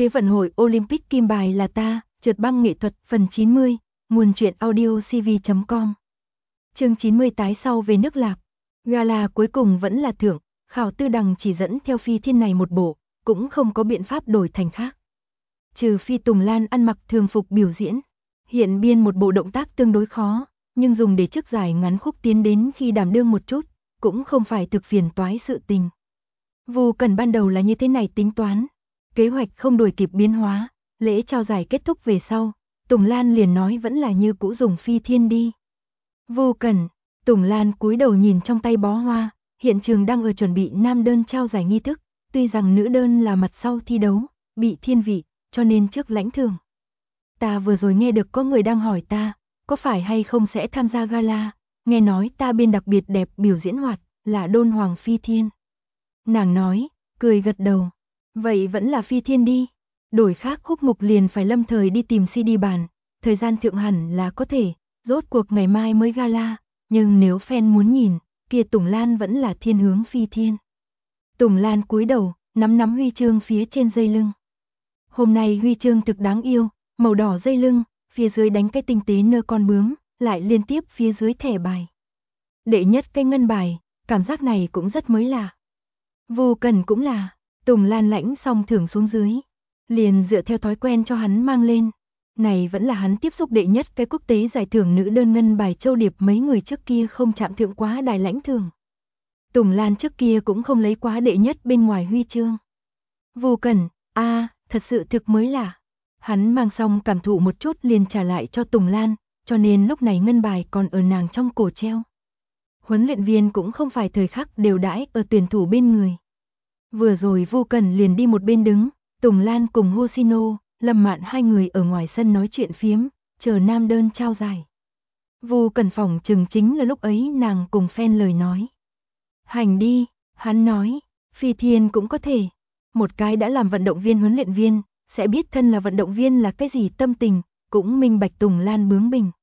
Thế vận hội Olympic kim bài là ta, trượt băng nghệ thuật phần 90, nguồn truyện audio cv.com. Chương 90 tái sau về nước Lạp. Gala cuối cùng vẫn là thưởng, Khảo Tư Đằng chỉ dẫn theo Phi Thiên này một bộ, cũng không có biện pháp đổi thành khác. Trừ phi Tùng Lan ăn mặc thường phục biểu diễn, hiện biên một bộ động tác tương đối khó, nhưng dùng để trước giải ngắn khúc tiến đến khi đảm đương một chút, cũng không phải thực phiền toái sự tình. Vu Cần ban đầu là như thế này tính toán, kế hoạch không đuổi kịp biến hóa, lễ trao giải kết thúc về sau, Tùng Lan liền nói vẫn là như cũ dùng Phi Thiên đi. Vu Cần, Tùng Lan cúi đầu nhìn trong tay bó hoa, hiện trường đang ở chuẩn bị nam đơn trao giải nghi thức, tuy rằng nữ đơn là mặt sau thi đấu, bị thiên vị, cho nên trước lãnh thưởng. Ta vừa rồi nghe được có người đang hỏi ta, có phải hay không sẽ tham gia gala, nghe nói ta bên đặc biệt đẹp biểu diễn hoạt, là Đôn Hoàng Phi Thiên. Nàng nói, cười gật đầu, vậy vẫn là Phi Thiên đi, đổi khác khúc mục liền phải lâm thời đi tìm CD bản, thời gian thượng hẳn là có thể, rốt cuộc ngày mai mới gala, nhưng nếu fan muốn nhìn, kia Tùng Lan vẫn là thiên hướng Phi Thiên. Tùng Lan cúi đầu, nắm huy chương phía trên dây lưng. Hôm nay huy chương thực đáng yêu, màu đỏ dây lưng, phía dưới đánh cái tinh tế nơ con bướm, lại liên tiếp phía dưới thẻ bài. Đệ nhất cái ngân bài, cảm giác này cũng rất mới lạ. Vu Cần cũng là, Tùng Lan lãnh xong thưởng xuống dưới, liền dựa theo thói quen cho hắn mang lên. Này vẫn là hắn tiếp xúc đệ nhất cái quốc tế giải thưởng nữ đơn ngân bài châu điệp, mấy người trước kia không chạm thượng quá đài lãnh thưởng. Tùng Lan trước kia cũng không lấy quá đệ nhất bên ngoài huy chương. Vu Cần, thật sự thực mới lạ. Hắn mang xong cảm thụ một chút liền trả lại cho Tùng Lan, cho nên lúc này ngân bài còn ở nàng trong cổ treo. Huấn luyện viên cũng không phải thời khắc đều đãi ở tuyển thủ bên người. Vừa rồi Vu Cần liền đi một bên đứng, Tùng Lan cùng Hoshino, Lâm Mạn hai người ở ngoài sân nói chuyện phiếm, chờ nam đơn trao giải. Vu Cần phỏng chừng chính là lúc ấy nàng cùng fan lời nói. Hành đi, hắn nói, Phi Thiên cũng có thể. Một cái đã làm vận động viên huấn luyện viên, sẽ biết thân là vận động viên là cái gì tâm tình, cũng minh bạch Tùng Lan bướng bỉnh.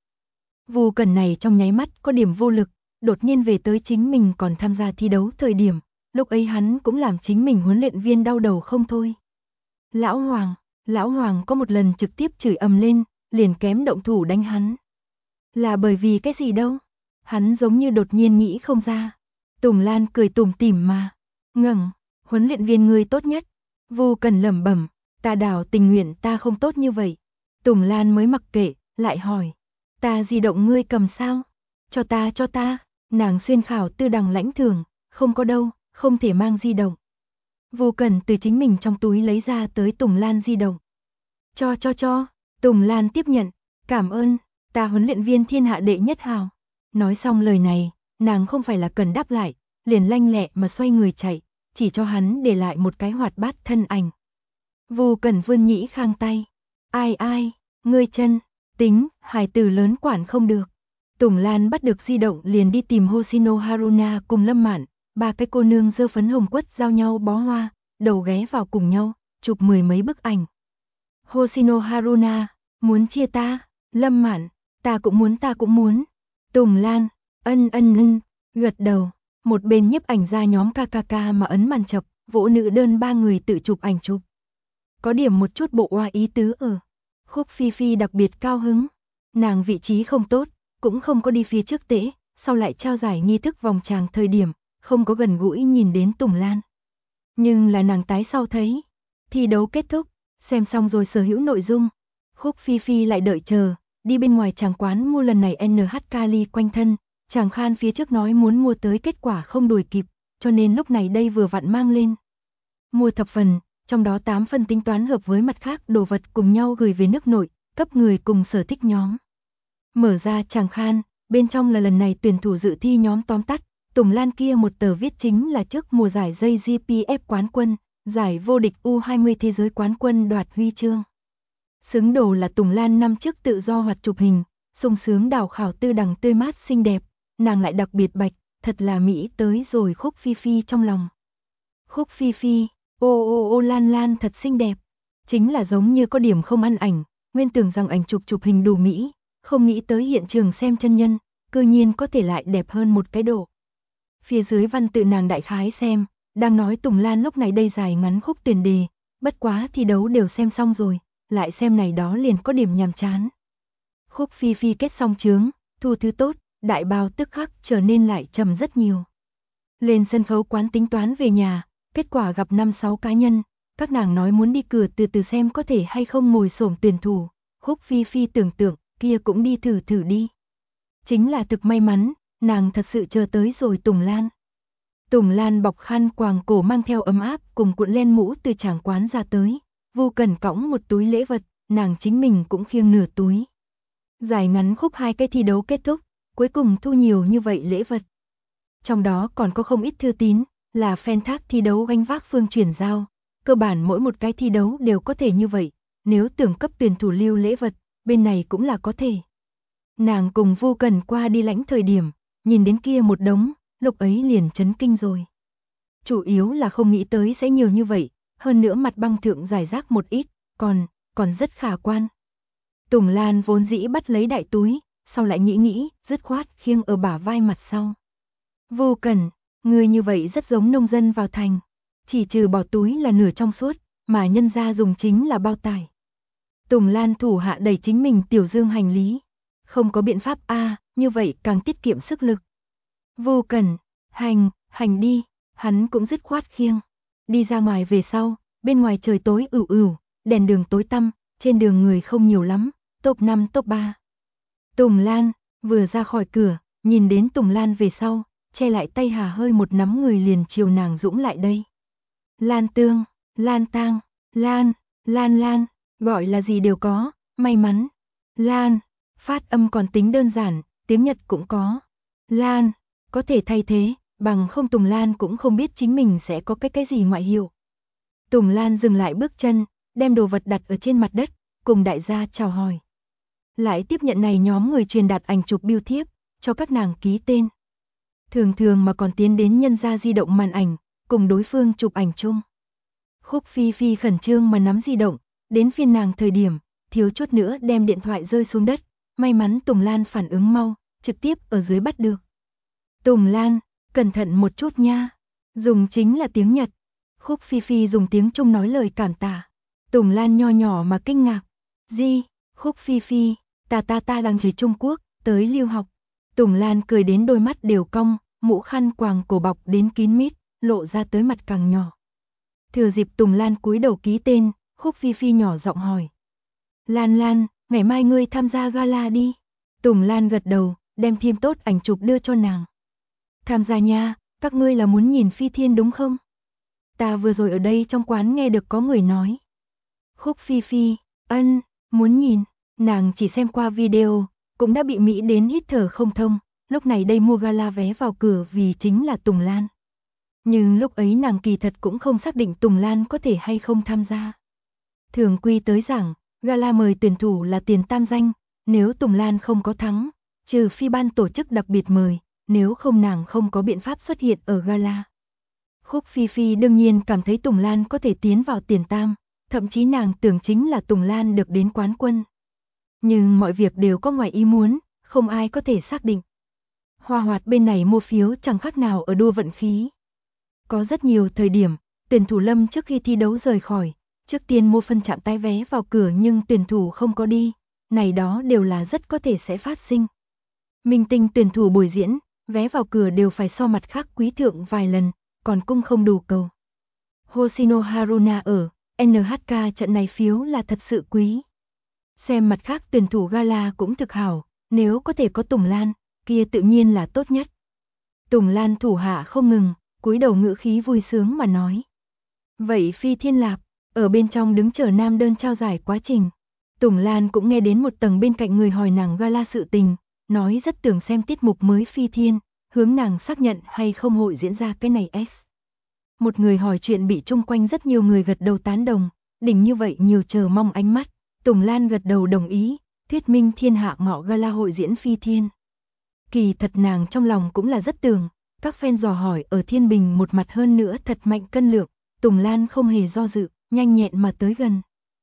Vu Cần này trong nháy mắt có điểm vô lực, đột nhiên về tới chính mình còn tham gia thi đấu thời điểm, lúc ấy hắn cũng làm chính mình huấn luyện viên đau đầu không thôi. Lão Hoàng có một lần trực tiếp chửi ầm lên, liền kém động thủ đánh hắn. Là bởi vì cái gì đâu? Hắn giống như đột nhiên nghĩ không ra. Tùng Lan cười tủm tỉm mà. Ngẩng, huấn luyện viên ngươi tốt nhất. Vu Cần lẩm bẩm, ta đảo tình nguyện ta không tốt như vậy. Tùng Lan mới mặc kệ, lại hỏi. Ta di động ngươi cầm sao? Cho ta. Nàng xuyên Khảo Tư Đằng lãnh thưởng, không có đâu, không thể mang di động. Vu Cần từ chính mình trong túi lấy ra tới Tùng Lan di động. Cho. Tùng Lan tiếp nhận, cảm ơn, ta huấn luyện viên thiên hạ đệ nhất hào. Nói xong lời này, nàng không phải là cần đáp lại, liền lanh lẹ mà xoay người chạy, chỉ cho hắn để lại một cái hoạt bát thân ảnh. Vu Cần vươn nhĩ khang tay. Ai, ngươi chân, tính, hài tử lớn quản không được. Tùng Lan bắt được di động liền đi tìm Hoshino Haruna cùng Lâm Mạn, ba cái cô nương dơ phấn hồng quất giao nhau bó hoa, đầu ghé vào cùng nhau, chụp mười mấy bức ảnh. Hoshino Haruna, muốn chia ta, Lâm Mạn, ta cũng muốn. Tùng Lan, ân, gật đầu, một bên nhiếp ảnh ra nhóm KKK mà ấn màn chập, vỗ nữ đơn ba người tự chụp ảnh chụp. Có điểm một chút bộ oa ý tứ ở. Khúc Phi Phi đặc biệt cao hứng, nàng vị trí không tốt, cũng không có đi phía trước tễ, sau lại trao giải nghi thức vòng tràng thời điểm, không có gần gũi nhìn đến Tùng Lan. Nhưng là nàng tái sau thấy, thi đấu kết thúc, xem xong rồi sở hữu nội dung, Khúc Phi Phi lại đợi chờ, đi bên ngoài tràng quán mua lần này NHK ly quanh thân, chàng Khan phía trước nói muốn mua tới kết quả không đuổi kịp, cho nên lúc này đây vừa vặn mang lên. Mua thập phần, trong đó 8 phần tính toán hợp với mặt khác đồ vật cùng nhau gửi về nước nội, cấp người cùng sở thích nhóm. Mở ra chàng Khan, bên trong là lần này tuyển thủ dự thi nhóm tóm tắt, Tùng Lan kia một tờ viết chính là trước mùa giải dây GPF quán quân, giải vô địch U20 thế giới quán quân đoạt huy chương. Xứng đồ là Tùng Lan năm trước tự do hoạt chụp hình, sung sướng đào Khảo Tư Đằng tươi mát xinh đẹp, nàng lại đặc biệt bạch, thật là mỹ tới rồi Khúc Phi Phi trong lòng. Khúc Phi Phi, ô Lan thật xinh đẹp, chính là giống như có điểm không ăn ảnh, nguyên tưởng rằng ảnh chụp hình đủ mỹ, không nghĩ tới hiện trường xem chân nhân, cư nhiên có thể lại đẹp hơn một cái độ. Phía dưới văn tự nàng đại khái xem, đang nói Tùng Lan lúc này đây dài ngắn khúc tuyển đề, bất quá thi đấu đều xem xong rồi, lại xem này đó liền có điểm nhàm chán. Khúc Phi Phi kết xong chướng, thu thứ tốt, đại bao tức khắc trở nên lại trầm rất nhiều. Lên sân khấu quán tính toán về nhà, kết quả gặp 5-6 cá nhân, các nàng nói muốn đi cửa từ từ xem có thể hay không ngồi xổm tuyển thủ. Khúc Phi Phi tưởng tượng, kia cũng đi thử thử đi. Chính là thực may mắn, nàng thật sự chờ tới rồi Tùng Lan. Tùng Lan bọc khăn quàng cổ mang theo ấm áp cùng cuộn len mũ từ tràng quán ra tới. Vô Cần cõng một túi lễ vật, nàng chính mình cũng khiêng nửa túi. Dài ngắn khúc 2 cái thi đấu kết thúc, cuối cùng thu nhiều như vậy lễ vật. Trong đó còn có không ít thư tín, là fan thác thi đấu gánh vác phương chuyển giao. Cơ bản mỗi một cái thi đấu đều có thể như vậy, nếu tưởng cấp tuyển thủ lưu lễ vật, bên này cũng là có thể. Nàng cùng Vô Cần qua đi lãnh thời điểm, nhìn đến kia một đống, lúc ấy liền chấn kinh rồi. Chủ yếu là không nghĩ tới sẽ nhiều như vậy, hơn nữa mặt băng thượng giải rác một ít, còn rất khả quan. Tùng Lan vốn dĩ bắt lấy đại túi, sau lại nghĩ, dứt khoát khiêng ở bả vai mặt sau. Vô Cần, người như vậy rất giống nông dân vào thành, chỉ trừ bỏ túi là nửa trong suốt, mà nhân gia dùng chính là bao tải. Tùng Lan thủ hạ đẩy chính mình tiểu dương hành lý. Không có biện pháp như vậy càng tiết kiệm sức lực. Vô Cần, hành đi, hắn cũng dứt khoát khiêng. Đi ra ngoài về sau, bên ngoài trời tối ửu, đèn đường tối tăm, trên đường người không nhiều lắm, top 5 top 3. Tùng Lan, vừa ra khỏi cửa, nhìn đến Tùng Lan về sau, che lại tay hà hơi một nắm người liền chiều nàng dũng lại đây. Lan Tương, Lan Tang, Lan, gọi là gì đều có, may mắn. Lan, phát âm còn tính đơn giản, tiếng Nhật cũng có. Lan, có thể thay thế, bằng không Tùng Lan cũng không biết chính mình sẽ có cái gì ngoại hiệu. Tùng Lan dừng lại bước chân, đem đồ vật đặt ở trên mặt đất, cùng đại gia chào hỏi. Lại tiếp nhận này nhóm người truyền đạt ảnh chụp bưu thiếp, cho các nàng ký tên. Thường mà còn tiến đến nhân gia di động màn ảnh, cùng đối phương chụp ảnh chung. Khúc Phi Phi khẩn trương mà nắm di động, đến phiên nàng thời điểm, thiếu chút nữa đem điện thoại rơi xuống đất, may mắn Tùng Lan phản ứng mau, trực tiếp ở dưới bắt được. Tùng Lan, cẩn thận một chút nha, dùng chính là tiếng Nhật. Khúc Phi Phi dùng tiếng Trung nói lời cảm tạ. Tùng Lan nho nhỏ mà kinh ngạc. Gì? Khúc Phi Phi, ta đang về Trung Quốc, tới lưu học. Tùng Lan cười đến đôi mắt đều cong, mũ khăn quàng cổ bọc đến kín mít, lộ ra tới mặt càng nhỏ. Thừa dịp Tùng Lan cúi đầu ký tên, Khúc Phi Phi nhỏ giọng hỏi. Lan, ngày mai ngươi tham gia gala đi. Tùng Lan gật đầu, đem thêm tốt ảnh chụp đưa cho nàng. Tham gia nha, các ngươi là muốn nhìn Phi Thiên đúng không? Ta vừa rồi ở đây trong quán nghe được có người nói. Khúc Phi Phi, muốn nhìn, nàng chỉ xem qua video, cũng đã bị Mỹ đến hít thở không thông, lúc này đây mua gala vé vào cửa vì chính là Tùng Lan. Nhưng lúc ấy nàng kỳ thật cũng không xác định Tùng Lan có thể hay không tham gia. Thường quy tới giảng, gala mời tuyển thủ là tiền tam danh, nếu Tùng Lan không có thắng, trừ phi ban tổ chức đặc biệt mời, nếu không nàng không có biện pháp xuất hiện ở gala. Khúc Phi Phi đương nhiên cảm thấy Tùng Lan có thể tiến vào tiền tam, thậm chí nàng tưởng chính là Tùng Lan được đến quán quân. Nhưng mọi việc đều có ngoài ý muốn, không ai có thể xác định. Hoa Hoạt bên này mua phiếu chẳng khác nào ở đua vận khí. Có rất nhiều thời điểm, tuyển thủ Lâm trước khi thi đấu rời khỏi, trước tiên mua phân trạm tái vé vào cửa nhưng tuyển thủ không có đi, này đó đều là rất có thể sẽ phát sinh. Minh tinh tuyển thủ buổi diễn, vé vào cửa đều phải so mặt khác quý thượng vài lần, còn cung không đủ cầu. Hoshino Haruna ở NHK trận này phiếu là thật sự quý. Xem mặt khác tuyển thủ gala cũng thực hảo, nếu có thể có Tùng Lan, kia tự nhiên là tốt nhất. Tùng Lan thủ hạ không ngừng, cúi đầu ngữ khí vui sướng mà nói. Vậy Phi Thiên Lạp, ở bên trong đứng chờ nam đơn trao giải quá trình. Tùng Lan cũng nghe đến một tầng bên cạnh người hỏi nàng gala sự tình, nói rất tưởng xem tiết mục mới Phi Thiên, hướng nàng xác nhận hay không hội diễn ra cái này X. Một người hỏi chuyện bị chung quanh rất nhiều người gật đầu tán đồng, đỉnh như vậy nhiều chờ mong ánh mắt, Tùng Lan gật đầu đồng ý, thuyết minh thiên hạ ngọ gala hội diễn Phi Thiên. Kỳ thật nàng trong lòng cũng là rất tưởng, các fan dò hỏi ở Thiên Bình một mặt hơn nữa thật mạnh cân lượng, Tùng Lan không hề do dự, nhanh nhẹn mà tới gần.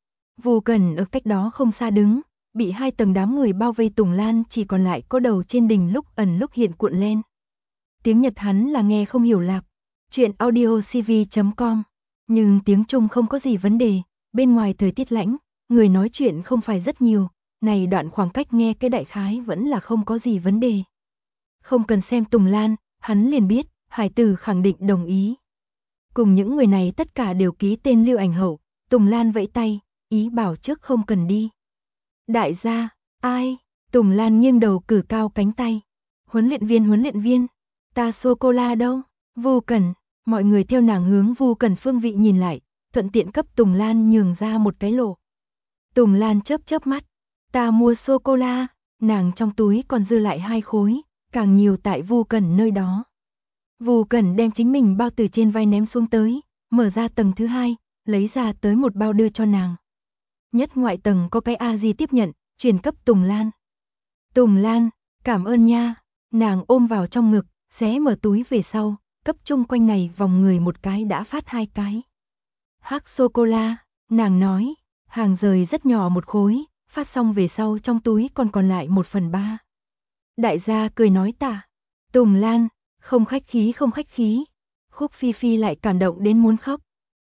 Vô Cần ở cách đó không xa đứng, bị 2 tầng đám người bao vây Tùng Lan chỉ còn lại có đầu trên đỉnh lúc ẩn lúc hiện cuộn lên. Tiếng Nhật hắn là nghe không hiểu lạp. Chuyện audiocv.com Nhưng tiếng Trung không có gì vấn đề, bên ngoài thời tiết lạnh, người nói chuyện không phải rất nhiều, này đoạn khoảng cách nghe cái đại khái vẫn là không có gì vấn đề. Không cần xem Tùng Lan, hắn liền biết, hải tử khẳng định đồng ý. Cùng những người này tất cả đều ký tên Lưu Ảnh Hậu, Tùng Lan vẫy tay, ý bảo trước không cần đi. Đại gia, ai? Tùng Lan nghiêng đầu cử cao cánh tay. Huấn luyện viên, ta sô-cô-la đâu? Vu Cẩn, mọi người theo nàng hướng Vu Cẩn phương vị nhìn lại, thuận tiện cấp Tùng Lan nhường ra một cái lộ. Tùng Lan chớp chớp mắt, ta mua sô-cô-la, nàng trong túi còn dư lại 2 khối, càng nhiều tại Vu Cẩn nơi đó. Vu Cẩn đem chính mình bao từ trên vai ném xuống tới, mở ra tầng thứ 2, lấy ra tới một bao đưa cho nàng. Nhất ngoại tầng có cái A Di tiếp nhận, truyền cấp Tùng Lan. Tùng Lan, cảm ơn nha, nàng ôm vào trong ngực, xé mở túi về sau, cấp chung quanh này vòng người một cái đã phát 2 cái. Hắc sô-cô-la, nàng nói, hàng rời rất nhỏ một khối, phát xong về sau trong túi còn lại 1/3. Đại gia cười nói tạ. Tùng Lan, không khách khí. Khúc Phi Phi lại cảm động đến muốn khóc.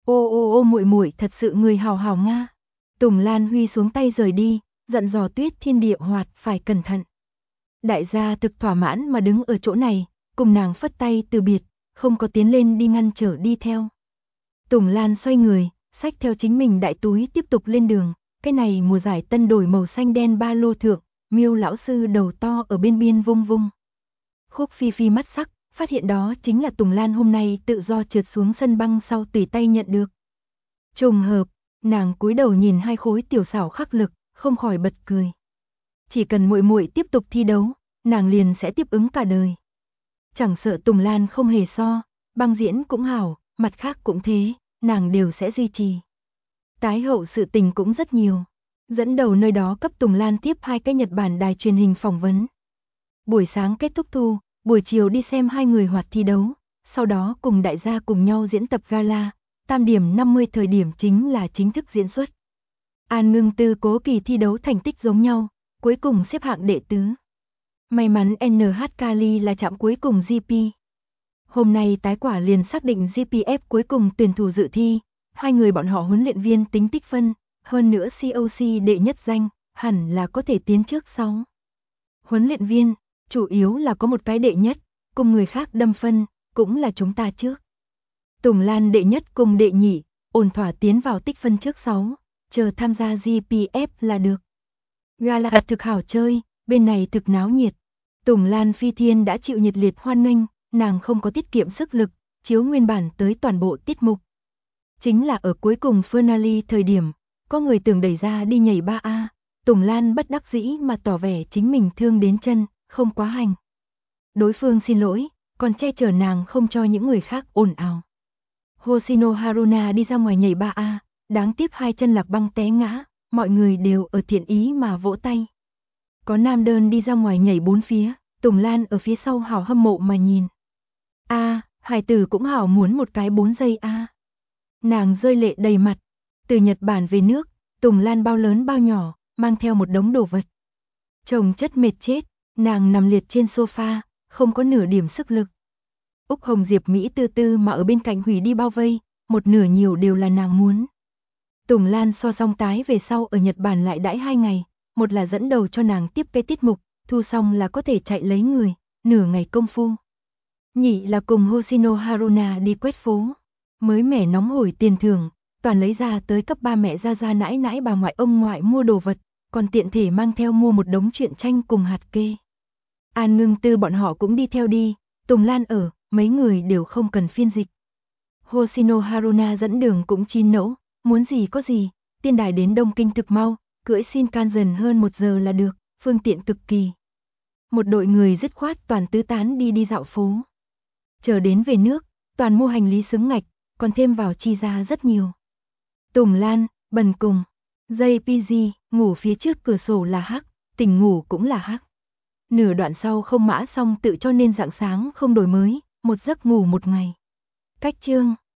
Ô muội muội thật sự người hào hào nga. Tùng Lan huy xuống tay rời đi, dặn dò Tuyết Thiên Địa Hoạt phải cẩn thận. Đại gia thực thỏa mãn mà đứng ở chỗ này, cùng nàng phất tay từ biệt, không có tiến lên đi ngăn trở đi theo. Tùng Lan xoay người, xách theo chính mình đại túi tiếp tục lên đường, cái này mùa giải tân đổi màu xanh đen ba lô thượng, Miêu lão sư đầu to ở bên biên vung vung. Khúc Phi Phi mắt sắc, phát hiện đó chính là Tùng Lan hôm nay tự do trượt xuống sân băng sau tùy tay nhận được. Trùng hợp, nàng cúi đầu nhìn 2 khối tiểu xảo khắc lực, không khỏi bật cười. Chỉ cần muội muội tiếp tục thi đấu, nàng liền sẽ tiếp ứng cả đời. Chẳng sợ Tùng Lan không hề so, băng diễn cũng hảo, mặt khác cũng thế, nàng đều sẽ duy trì. Tái hậu sự tình cũng rất nhiều. Dẫn đầu nơi đó cấp Tùng Lan tiếp 2 cái Nhật Bản đài truyền hình phỏng vấn. Buổi sáng kết thúc thu, buổi chiều đi xem 2 người hoạt thi đấu, sau đó cùng đại gia cùng nhau diễn tập gala, tam điểm 50 thời điểm chính là chính thức diễn xuất. An Ngưng Tư Cố Kỳ thi đấu thành tích giống nhau, cuối cùng xếp hạng đệ tứ. May mắn NH Kali là chạm cuối cùng GP. Hôm nay tái quả liền xác định GPF cuối cùng tuyển thủ dự thi, 2 người bọn họ huấn luyện viên tính tích phân, hơn nữa COC đệ nhất danh, hẳn là có thể tiến trước sau. Huấn luyện viên, chủ yếu là có một cái đệ nhất, cùng người khác đâm phân, cũng là chúng ta trước. Tùng Lan đệ nhất cùng đệ nhị, ổn thỏa tiến vào tích phân trước 6, chờ tham gia GPF là được. Gala thực hảo chơi, bên này thực náo nhiệt. Tùng Lan phi thiên đã chịu nhiệt liệt hoan nghênh, nàng không có tiết kiệm sức lực, chiếu nguyên bản tới toàn bộ tiết mục. Chính là ở cuối cùng finale thời điểm, có người tưởng đẩy ra đi nhảy 3A, Tùng Lan bất đắc dĩ mà tỏ vẻ chính mình thương đến chân, không quá hành. Đối phương xin lỗi, còn che chở nàng không cho những người khác ồn ào. Hoshino Haruna đi ra ngoài nhảy 3A, đáng tiếc 2 chân lạc băng té ngã, mọi người đều ở thiện ý mà vỗ tay. Có nam đơn đi ra ngoài nhảy 4 phía, Tùng Lan ở phía sau hào hâm mộ mà nhìn. Hải tử cũng hào muốn một cái 4 giây A. Nàng rơi lệ đầy mặt. Từ Nhật Bản về nước, Tùng Lan bao lớn bao nhỏ, mang theo một đống đồ vật. Chồng chất mệt chết, nàng nằm liệt trên sofa, không có nửa điểm sức lực. Úc Hồng Diệp Mỹ tư tư mà ở bên cạnh hủy đi bao vây, một nửa nhiều đều là nàng muốn. Tùng Lan so xong tái về sau ở Nhật Bản lại đãi 2 ngày, một là dẫn đầu cho nàng tiếp cái tiết mục, thu xong là có thể chạy lấy người, nửa ngày công phu. Nhị là cùng Hoshino Haruna đi quét phố, mới mẻ nóng hổi tiền thưởng, toàn lấy ra tới cấp ba mẹ ra nãi nãi bà ngoại ông ngoại mua đồ vật, còn tiện thể mang theo mua một đống truyện tranh cùng hạt kê. An Ngưng Tư bọn họ cũng đi theo đi, Tùng Lan ở, mấy người đều không cần phiên dịch. Hoshino Haruna dẫn đường cũng chín nẫu, muốn gì có gì, tiên đài đến Đông Kinh thực mau, cưỡi Shinkansen hơn 1 giờ là được, phương tiện cực kỳ. Một đội người dứt khoát toàn tứ tán đi dạo phố. Chờ đến về nước, toàn mua hành lý xứng ngạch, còn thêm vào chi ra rất nhiều. Tùng Lan, bần cùng, JPG, ngủ phía trước cửa sổ là hắc, tỉnh ngủ cũng là hắc. Nửa đoạn sau không mã xong tự cho nên rạng sáng không đổi mới, một giấc ngủ 1 ngày. Cách chương